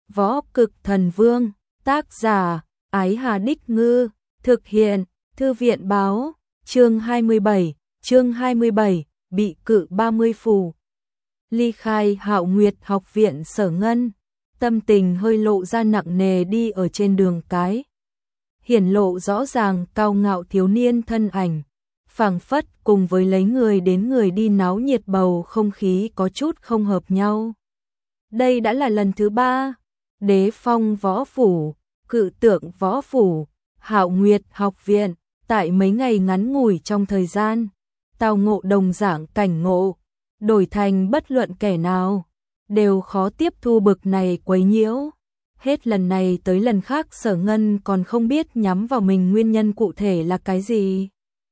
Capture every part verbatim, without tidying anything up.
Võ Cực Thần Vương, tác giả, Ái Hà Đích Ngư, thực hiện, Thư viện báo, chương hai mươi bảy, chương hai mươi bảy, bị cự ba mươi phù. Ly khai Hạo Nguyệt học viện Sở Ngân, tâm tình hơi lộ ra nặng nề đi ở trên đường cái. Hiển lộ rõ ràng cao ngạo thiếu niên thân ảnh, phảng phất cùng với lấy người đến người đi náo nhiệt bầu không khí có chút không hợp nhau. Đây đã là lần thứ ba, Đế Phong Võ Phủ, Cự Tượng Võ Phủ, Hạo Nguyệt học viện, tại mấy ngày ngắn ngủi trong thời gian, tao ngộ đồng dạng cảnh ngộ, đổi thành bất luận kẻ nào, đều khó tiếp thu bực này quấy nhiễu. Hết lần này tới lần khác Sở Ngân còn không biết nhắm vào mình nguyên nhân cụ thể là cái gì.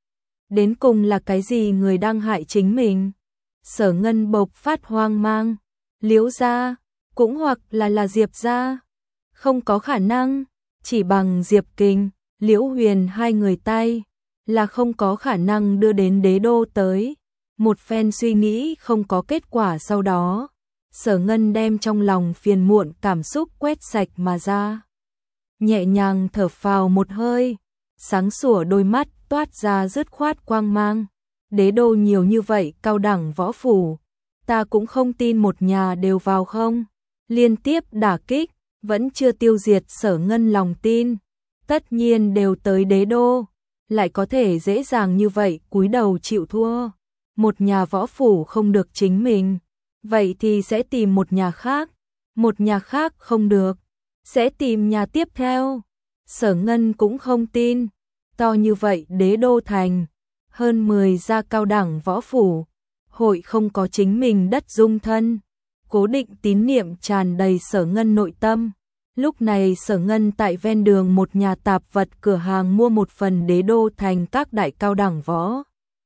Đến cùng là cái gì người đang hại chính mình? Sở Ngân bộc phát hoang mang, Liễu gia, cũng hoặc là là Diệp gia. Không có khả năng, chỉ bằng Diệp Kình, Liễu Huyền hai người tay, là không có khả năng đưa đến đế đô tới. Một phen suy nghĩ không có kết quả sau đó, Sở Ngân đem trong lòng phiền muộn cảm xúc quét sạch mà ra. Nhẹ nhàng thở phào một hơi, sáng sủa đôi mắt toát ra dứt khoát quang mang. Đế đô nhiều như vậy cao đẳng võ phủ, ta cũng không tin một nhà đều vào không. Liên tiếp đả kích, vẫn chưa tiêu diệt Sở Ngân lòng tin. Tất nhiên đều tới đế đô, lại có thể dễ dàng như vậy cúi đầu chịu thua. Một nhà võ phủ không được chính mình, vậy thì sẽ tìm một nhà khác. Một nhà khác không được, sẽ tìm nhà tiếp theo. Sở Ngân cũng không tin, to như vậy đế đô thành, hơn mười gia cao đẳng võ phủ, hội không có chính mình đất dung thân. Cố định tín niệm tràn đầy Sở Ngân nội tâm. Lúc này Sở Ngân tại ven đường một nhà tạp vật cửa hàng mua một phần đế đô thành các đại cao đẳng võ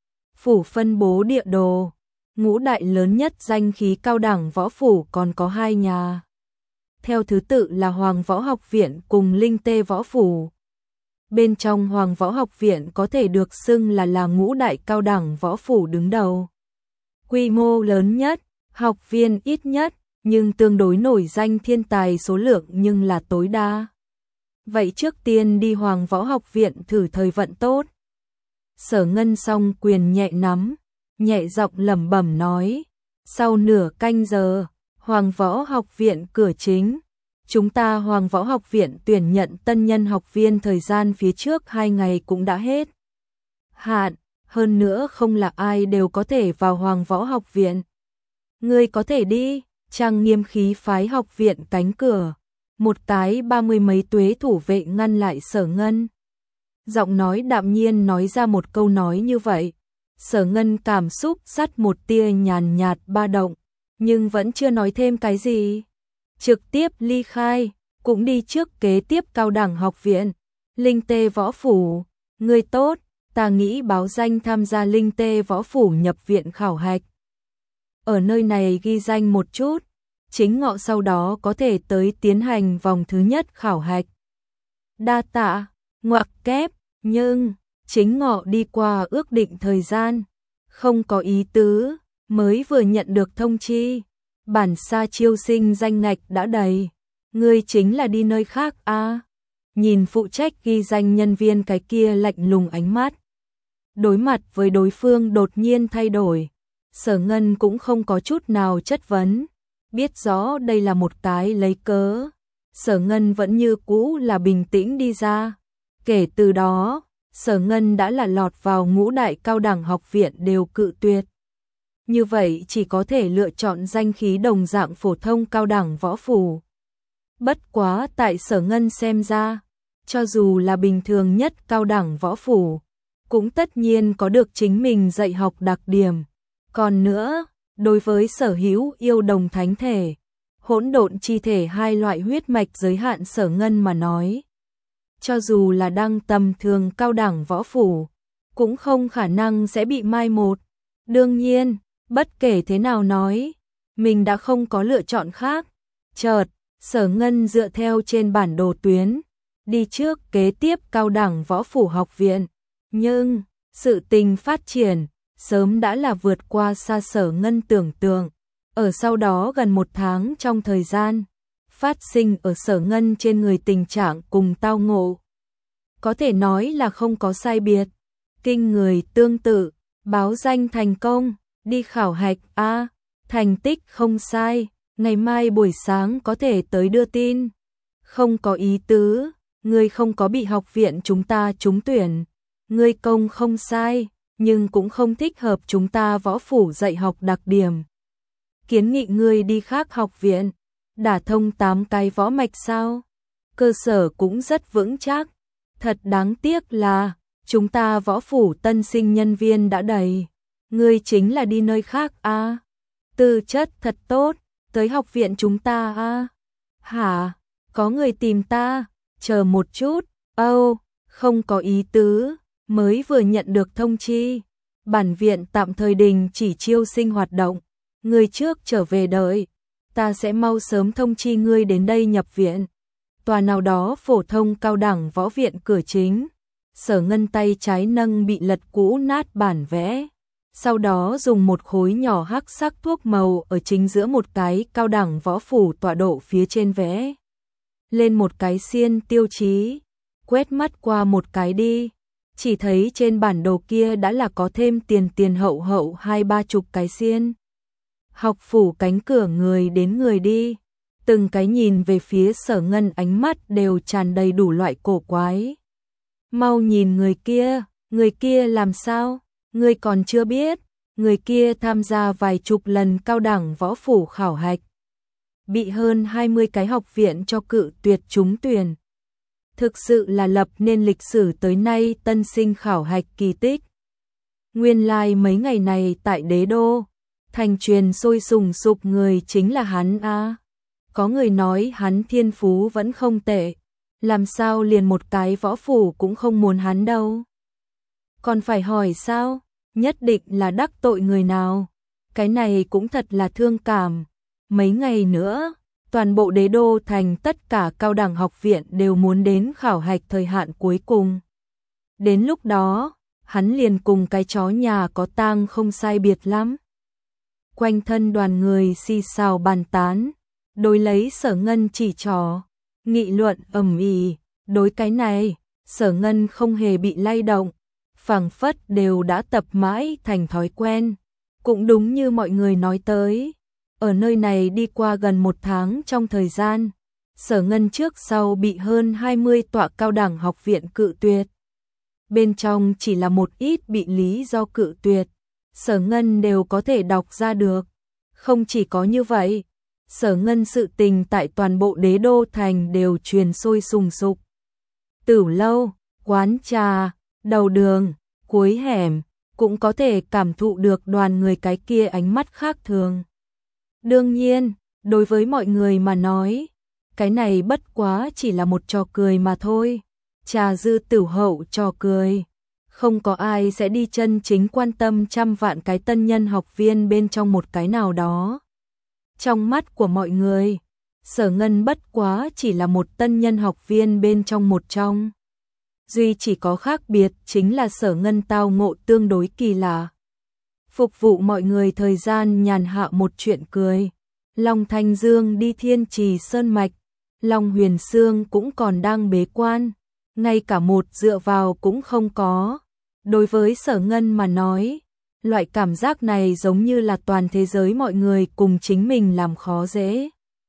phủ phân bố địa đồ. Ngũ đại lớn nhất danh khí cao đẳng võ phủ còn có hai nhà, theo thứ tự là Hoàng Võ Học Viện cùng Linh Tê Võ Phủ. Bên trong Hoàng Võ Học Viện có thể được xưng là là ngũ đại cao đẳng võ phủ đứng đầu. Quy mô lớn nhất, học viên ít nhất, nhưng tương đối nổi danh thiên tài số lượng nhưng là tối đa. Vậy trước tiên đi Hoàng Võ Học Viện thử thời vận tốt. Sở Ngân song quyền nhẹ nắm, nhẹ giọng lẩm bẩm nói. Sau nửa canh giờ, Hoàng Võ Học Viện cửa chính. Chúng ta Hoàng Võ Học Viện tuyển nhận tân nhân học viên thời gian phía trước hai ngày cũng đã hết hạn, hơn nữa không là ai đều có thể vào Hoàng Võ Học Viện. Ngươi có thể đi. Trang nghiêm khí phái học viện cánh cửa, một cái ba mươi mấy tuế thủ vệ ngăn lại Sở Ngân. Giọng nói đạm nhiên nói ra một câu nói như vậy. Sở Ngân cảm xúc dắt một tia nhàn nhạt ba động, nhưng vẫn chưa nói thêm cái gì. Trực tiếp ly khai, cũng đi trước kế tiếp cao đẳng học viện. Linh Tê Võ Phủ, người tốt, ta nghĩ báo danh tham gia Linh Tê Võ Phủ nhập viện khảo hạch. Ở nơi này ghi danh một chút, chính ngọ sau đó có thể tới tiến hành vòng thứ nhất khảo hạch. Đa tạ, ngoặc kép, nhưng chính ngọ đi qua ước định thời gian, không có ý tứ, mới vừa nhận được thông chi, bản xa chiêu sinh danh ngạch đã đầy, ngươi chính là đi nơi khác à? Nhìn phụ trách ghi danh nhân viên cái kia lạnh lùng ánh mắt. Đối mặt với đối phương đột nhiên thay đổi, Sở Ngân cũng không có chút nào chất vấn, biết rõ đây là một cái lấy cớ. Sở Ngân vẫn như cũ là bình tĩnh đi ra. Kể từ đó, Sở Ngân đã là lọt vào ngũ đại cao đẳng học viện đều cự tuyệt. Như vậy chỉ có thể lựa chọn danh khí đồng dạng phổ thông cao đẳng võ phủ. Bất quá tại Sở Ngân xem ra, cho dù là bình thường nhất cao đẳng võ phủ, cũng tất nhiên có được chính mình dạy học đặc điểm. Còn nữa, đối với sở hữu yêu đồng thánh thể, hỗn độn chi thể hai loại huyết mạch giới hạn Sở Ngân mà nói, cho dù là đang tầm thường cao đẳng võ phủ, cũng không khả năng sẽ bị mai một. Đương nhiên, bất kể thế nào nói, mình đã không có lựa chọn khác. Chợt, Sở Ngân dựa theo trên bản đồ tuyến, đi trước kế tiếp cao đẳng võ phủ học viện. Nhưng, sự tình phát triển sớm đã là vượt qua xa Sở Ngân tưởng tượng. Ở sau đó gần một tháng trong thời gian, phát sinh ở Sở Ngân trên người tình trạng cùng tao ngộ. Có thể nói là không có sai biệt, kinh người tương tự, báo danh thành công, đi khảo hạch a, thành tích không sai, ngày mai buổi sáng có thể tới đưa tin. Không có ý tứ, ngươi không có bị học viện chúng ta trúng tuyển, ngươi công không sai, nhưng cũng không thích hợp chúng ta võ phủ dạy học đặc điểm. Kiến nghị ngươi đi khác học viện, đả thông tám cái võ mạch sao? Cơ sở cũng rất vững chắc. Thật đáng tiếc là chúng ta võ phủ tân sinh nhân viên đã đầy, ngươi chính là đi nơi khác a. À? Tư chất thật tốt, tới học viện chúng ta a. À? Hả? Có người tìm ta, chờ một chút. Âu, oh, không có ý tứ, mới vừa nhận được thông chi, bản viện tạm thời đình chỉ chiêu sinh hoạt động, ngươi trước trở về đợi, ta sẽ mau sớm thông chi ngươi đến đây nhập viện. Tòa nào đó phổ thông cao đẳng võ viện cửa chính. Sở Ngân tay trái nâng bị lật cũ nát bản vẽ, sau đó dùng một khối nhỏ hắc sắc thuốc màu ở chính giữa một cái cao đẳng võ phủ tọa độ phía trên vẽ lên một cái xiên tiêu chí, quét mắt qua một cái đi, chỉ thấy trên bản đồ kia đã là có thêm tiền tiền hậu hậu hai ba chục cái xiên. Học phủ cánh cửa người đến người đi, từng cái nhìn về phía Sở Ngân ánh mắt đều tràn đầy đủ loại cổ quái. Mau nhìn người kia, người kia làm sao? Người còn chưa biết, người kia tham gia vài chục lần cao đẳng võ phủ khảo hạch, bị hơn hai mươi cái học viện cho cự tuyệt trúng tuyển. Thực sự là lập nên lịch sử tới nay tân sinh khảo hạch kỳ tích. Nguyên lai like mấy ngày này tại Đế Đô, thành truyền sôi sùng sục người chính là hắn a. À. Có người nói hắn thiên phú vẫn không tệ, làm sao liền một cái võ phủ cũng không muốn hắn đâu. Còn phải hỏi sao, nhất định là đắc tội người nào, cái này cũng thật là thương cảm. Mấy ngày nữa, toàn bộ Đế Đô thành tất cả cao đẳng học viện đều muốn đến khảo hạch thời hạn cuối cùng. Đến lúc đó, hắn liền cùng cái chó nhà có tang không sai biệt lắm. Quanh thân đoàn người xì xào bàn tán, đối lấy Sở Ngân chỉ trỏ, nghị luận ầm ĩ. Đối cái này, Sở Ngân không hề bị lay động, phảng phất đều đã tập mãi thành thói quen. Cũng đúng như mọi người nói tới, ở nơi này đi qua gần một tháng trong thời gian, Sở Ngân trước sau bị hơn hai mươi tọa cao đẳng học viện cự tuyệt. Bên trong chỉ là một ít bị lý do cự tuyệt, Sở Ngân đều có thể đọc ra được. Không chỉ có như vậy, Sở Ngân sự tình tại toàn bộ Đế Đô thành đều truyền sôi sùng sục. Tửu lâu, quán trà, đầu đường, cuối hẻm, cũng có thể cảm thụ được đoàn người cái kia ánh mắt khác thường. Đương nhiên, đối với mọi người mà nói, cái này bất quá chỉ là một trò cười mà thôi. Trà dư tửu hậu trò cười. Không có ai sẽ đi chân chính quan tâm trăm vạn cái tân nhân học viên bên trong một cái nào đó. Trong mắt của mọi người, Sở Ngân bất quá chỉ là một tân nhân học viên bên trong một trong. Duy chỉ có khác biệt chính là Sở Ngân tao ngộ tương đối kỳ lạ. Phục vụ mọi người thời gian nhàn hạ một chuyện cười. Long Thanh Dương đi Thiên Trì Sơn Mạch, Long Huyền Sương cũng còn đang bế quan, ngay cả một dựa vào cũng không có. Đối với Sở Ngân mà nói, loại cảm giác này giống như là toàn thế giới mọi người cùng chính mình làm khó dễ.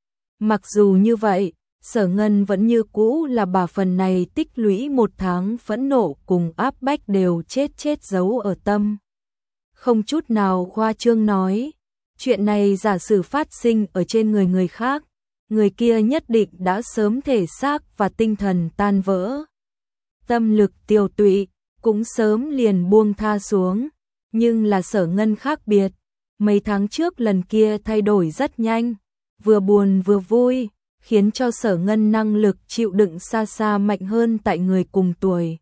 Mặc dù như vậy, Sở Ngân vẫn như cũ là bà phần này tích lũy một tháng phẫn nộ cùng áp bách đều chết chết giấu ở tâm. Không chút nào khoa trương nói, chuyện này giả sử phát sinh ở trên người người khác, người kia nhất định đã sớm thể xác và tinh thần tan vỡ. Tâm lực tiêu tụy, cũng sớm liền buông tha xuống, nhưng là Sở Ngân khác biệt, mấy tháng trước lần kia thay đổi rất nhanh, vừa buồn vừa vui, khiến cho Sở Ngân năng lực chịu đựng xa xa mạnh hơn tại người cùng tuổi.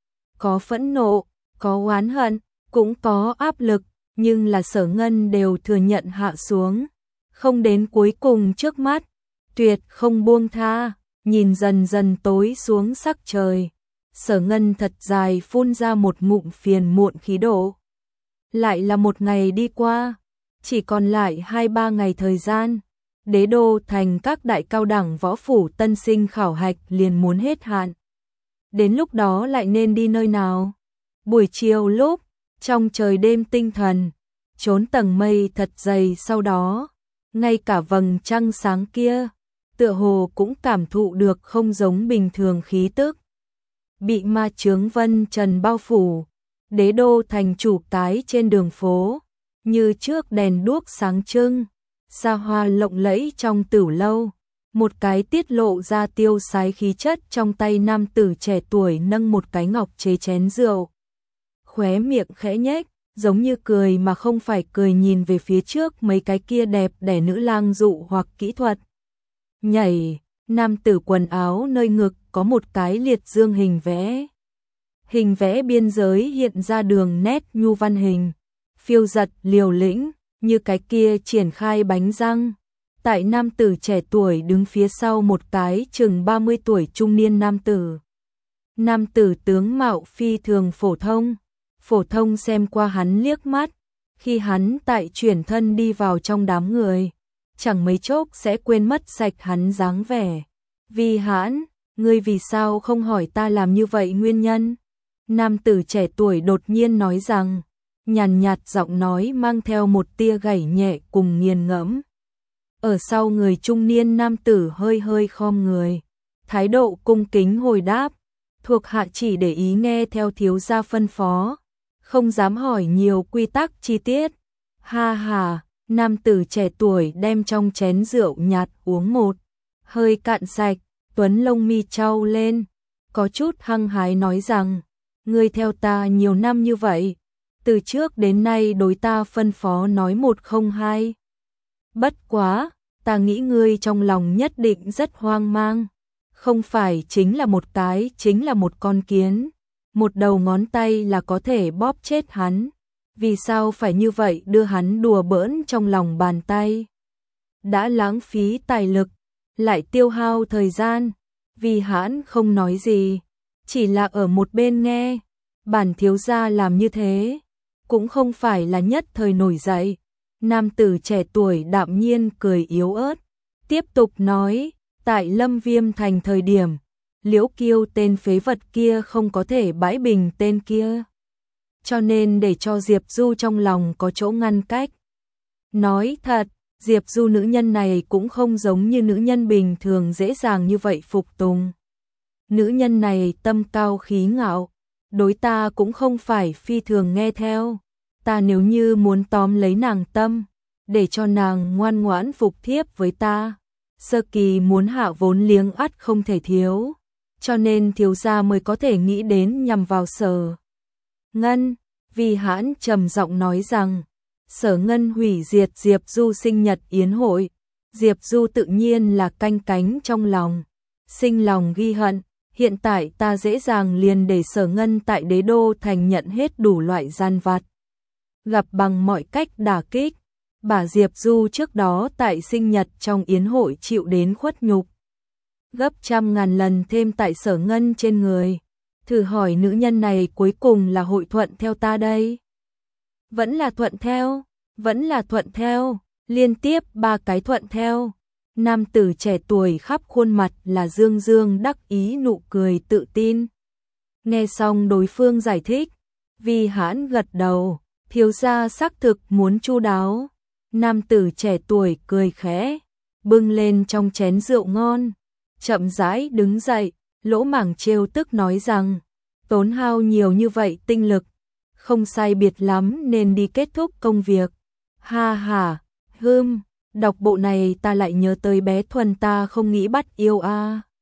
Có phẫn nộ, có oán hận, cũng có áp lực, nhưng là Sở Ngân đều thừa nhận hạ xuống, không đến cuối cùng trước mắt, tuyệt không buông tha. Nhìn dần dần tối xuống sắc trời, Sở Ngân thật dài phun ra một ngụm phiền muộn khí độ. Lại là một ngày đi qua, chỉ còn lại hai ba ngày thời gian, Đế đô thành các đại cao đẳng võ phủ tân sinh khảo hạch liền muốn hết hạn. Đến lúc đó lại nên đi nơi nào? Buổi chiều lúc, trong trời đêm tinh thần, trốn tầng mây thật dày sau đó, ngay cả vầng trăng sáng kia, tựa hồ cũng cảm thụ được không giống bình thường khí tức. Bị ma chướng vân trần bao phủ, đế đô thành chủ cái trên đường phố, như trước đèn đuốc sáng trưng, xa hoa lộng lẫy trong tửu lâu, một cái tiết lộ ra tiêu sái khí chất trong tay nam tử trẻ tuổi nâng một cái ngọc chế chén rượu. Khóe miệng khẽ nhếch, giống như cười mà không phải cười, nhìn về phía trước mấy cái kia đẹp đẽ nữ lang dụ hoặc kỹ thuật. Nhảy, nam tử quần áo nơi ngực có một cái liệt dương hình vẽ. Hình vẽ biên giới hiện ra đường nét nhu văn hình, phiêu giật liều lĩnh, như cái kia triển khai bánh răng. Tại nam tử trẻ tuổi đứng phía sau một cái chừng ba mươi tuổi trung niên nam tử. Nam tử tướng mạo phi thường phổ thông, phổ thông xem qua hắn liếc mắt, khi hắn tại chuyển thân đi vào trong đám người, chẳng mấy chốc sẽ quên mất sạch hắn dáng vẻ. Vì hãn, ngươi vì sao không hỏi ta làm như vậy nguyên nhân? Nam tử trẻ tuổi đột nhiên nói rằng, nhàn nhạt giọng nói mang theo một tia gảy nhẹ cùng nghiền ngẫm. Ở sau người trung niên nam tử hơi hơi khom người, thái độ cung kính hồi đáp, thuộc hạ chỉ để ý nghe theo thiếu gia phân phó, không dám hỏi nhiều quy tắc chi tiết. Ha ha, nam tử trẻ tuổi đem trong chén rượu nhạt uống một hơi cạn sạch, tuấn lông mi chau lên, có chút hăng hái nói rằng, ngươi theo ta nhiều năm như vậy, từ trước đến nay đối ta phân phó nói một không hai. Bất quá, ta nghĩ ngươi trong lòng nhất định rất hoang mang, không phải chính là một cái, chính là một con kiến, một đầu ngón tay là có thể bóp chết hắn, vì sao phải như vậy đưa hắn đùa bỡn trong lòng bàn tay? Đã lãng phí tài lực, lại tiêu hao thời gian, vì hắn không nói gì, chỉ là ở một bên nghe, bản thiếu gia làm như thế, cũng không phải là nhất thời nổi dậy. Nam tử trẻ tuổi đạm nhiên cười yếu ớt, tiếp tục nói, tại Lâm Viêm thành thời điểm, Liễu Kiêu tên phế vật kia không có thể bãi bình tên kia, cho nên để cho Diệp Du trong lòng có chỗ ngăn cách. Nói thật, Diệp Du nữ nhân này cũng không giống như nữ nhân bình thường dễ dàng như vậy phục tùng. Nữ nhân này tâm cao khí ngạo, đối ta cũng không phải phi thường nghe theo. Ta nếu như muốn tóm lấy nàng tâm, để cho nàng ngoan ngoãn phục thiếp với ta, sơ kỳ muốn hạ vốn liếng ắt không thể thiếu, cho nên thiếu gia mới có thể nghĩ đến nhằm vào Sở Ngân. Vì hãn trầm giọng nói rằng, Sở Ngân hủy diệt Diệp Du sinh nhật yến hội, Diệp Du tự nhiên là canh cánh trong lòng, sinh lòng ghi hận. Hiện tại ta dễ dàng liền để Sở Ngân tại đế đô thành nhận hết đủ loại gian vặt, gặp bằng mọi cách đả kích, bà Diệp Du trước đó tại sinh nhật trong yến hội chịu đến khuất nhục, gấp trăm ngàn lần thêm tại Sở Ngân trên người. Thử hỏi nữ nhân này cuối cùng là hội thuận theo ta đây? Vẫn là thuận theo, vẫn là thuận theo, liên tiếp ba cái thuận theo. Nam tử trẻ tuổi khắp khuôn mặt là dương dương đắc ý nụ cười tự tin. Nghe xong đối phương giải thích, vì hãn gật đầu, thiếu gia xác thực muốn chu đáo. Nam tử trẻ tuổi cười khẽ, bưng lên trong chén rượu ngon, chậm rãi đứng dậy, lỗ mảng trêu tức nói rằng, tốn hao nhiều như vậy tinh lực, không sai biệt lắm nên đi kết thúc công việc. Ha ha, hưm, đọc bộ này ta lại nhớ tới bé Thuần ta không nghĩ bắt yêu a. À.